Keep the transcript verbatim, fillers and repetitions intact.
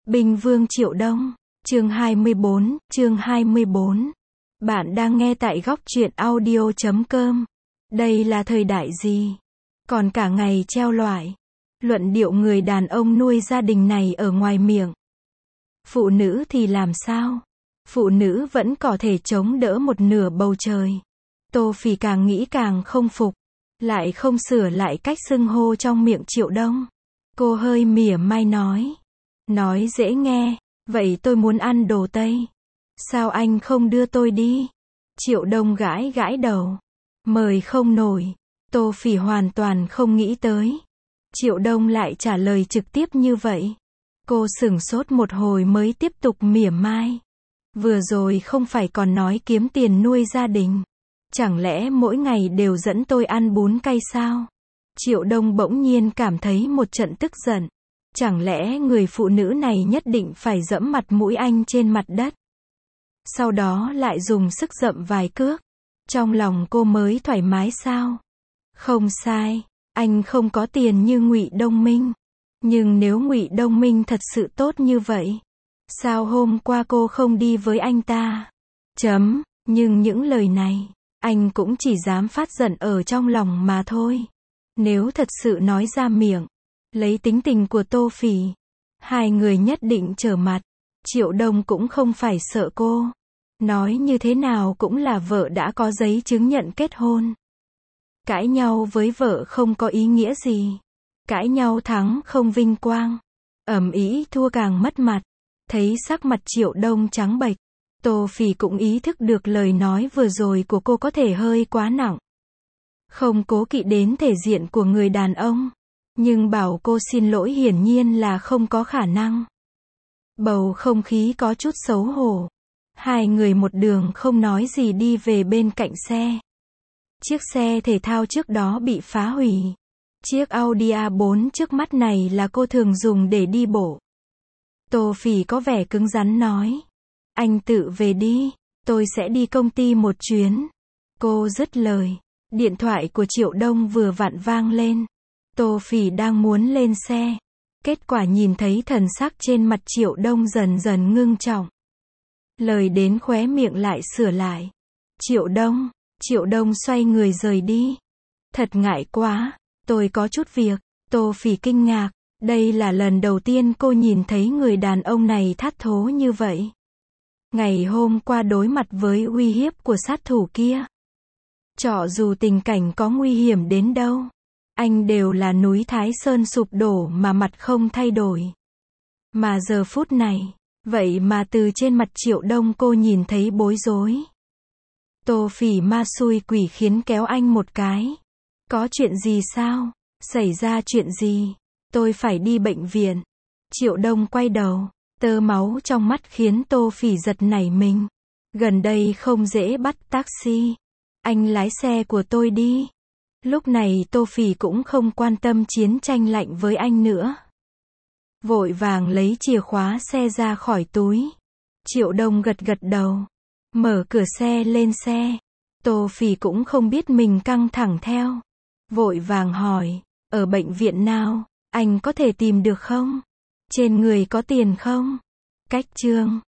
Binh Vương Triệu Đông, chương hai mươi bốn, chương hai mươi bốn. Bạn đang nghe tại góc truyện audio chấm com. Đây là thời đại gì? Còn cả ngày treo loại. Luận điệu người đàn ông nuôi gia đình này ở ngoài miệng. Phụ nữ thì làm sao? Phụ nữ vẫn có thể chống đỡ một nửa bầu trời. Tô Phỉ càng nghĩ càng không phục. Lại không sửa lại cách xưng hô trong miệng Triệu Đông. Cô hơi mỉa mai nói. Nói dễ nghe, vậy tôi muốn ăn đồ Tây. Sao anh không đưa tôi đi? Triệu Đông gãi gãi đầu. Mời không nổi. Tô Phỉ hoàn toàn không nghĩ tới. Triệu Đông lại trả lời trực tiếp như vậy. Cô sửng sốt một hồi mới tiếp tục mỉa mai. Vừa rồi không phải còn nói kiếm tiền nuôi gia đình. Chẳng lẽ mỗi ngày đều dẫn tôi ăn bún cay sao? Triệu Đông bỗng nhiên cảm thấy một trận tức giận. Chẳng lẽ người phụ nữ này nhất định phải dẫm mặt mũi anh trên mặt đất? Sau đó lại dùng sức dậm vài cước. Trong lòng cô mới thoải mái sao? Không sai, anh không có tiền như Ngụy Đông Minh. Nhưng nếu Ngụy Đông Minh thật sự tốt như vậy, sao hôm qua cô không đi với anh ta? Chấm, nhưng những lời này, anh cũng chỉ dám phát giận ở trong lòng mà thôi. Nếu thật sự nói ra miệng, lấy tính tình của Tô Phỉ, hai người nhất định trở mặt. Triệu Đông cũng không phải sợ cô. Nói như thế nào cũng là vợ đã có giấy chứng nhận kết hôn. Cãi nhau với vợ không có ý nghĩa gì. Cãi nhau thắng không vinh quang. Ầm ĩ thua càng mất mặt. Thấy sắc mặt Triệu Đông trắng bệch, Tô Phỉ cũng ý thức được lời nói vừa rồi của cô có thể hơi quá nặng. Không cố kỵ đến thể diện của người đàn ông. Nhưng bảo cô xin lỗi hiển nhiên là không có khả năng. Bầu không khí có chút xấu hổ. Hai người một đường không nói gì đi về bên cạnh xe. Chiếc xe thể thao trước đó bị phá hủy. Chiếc Audi a bốn trước mắt này là cô thường dùng để đi bộ. Tô Phỉ có vẻ cứng rắn nói. Anh tự về đi, tôi sẽ đi công ty một chuyến. Cô dứt lời. Điện thoại của Triệu Đông vừa vặn vang lên. Tô Phỉ đang muốn lên xe. Kết quả nhìn thấy thần sắc trên mặt Triệu Đông dần dần ngưng trọng. Lời đến khóe miệng lại sửa lại. Triệu Đông, Triệu Đông xoay người rời đi. Thật ngại quá, tôi có chút việc. Tô Phỉ kinh ngạc. Đây là lần đầu tiên cô nhìn thấy người đàn ông này thát thố như vậy. Ngày hôm qua đối mặt với uy hiếp của sát thủ kia. Cho dù tình cảnh có nguy hiểm đến đâu, anh đều là núi Thái Sơn sụp đổ mà mặt không thay đổi. Mà giờ phút này, vậy mà từ trên mặt Triệu Đông cô nhìn thấy bối rối. Tô Phỉ ma xui quỷ khiến kéo anh một cái. Có chuyện gì sao? Xảy ra chuyện gì? Tôi phải đi bệnh viện. Triệu Đông quay đầu, tơ máu trong mắt khiến Tô Phỉ giật nảy mình. Gần đây không dễ bắt taxi. Anh lái xe của tôi đi. Lúc này Tô Phỉ cũng không quan tâm chiến tranh lạnh với anh nữa. Vội vàng lấy chìa khóa xe ra khỏi túi. Triệu Đông gật gật đầu. Mở cửa xe lên xe. Tô Phỉ cũng không biết mình căng thẳng theo. Vội vàng hỏi. Ở bệnh viện nào? Anh có thể tìm được không? Trên người có tiền không? Cách chương.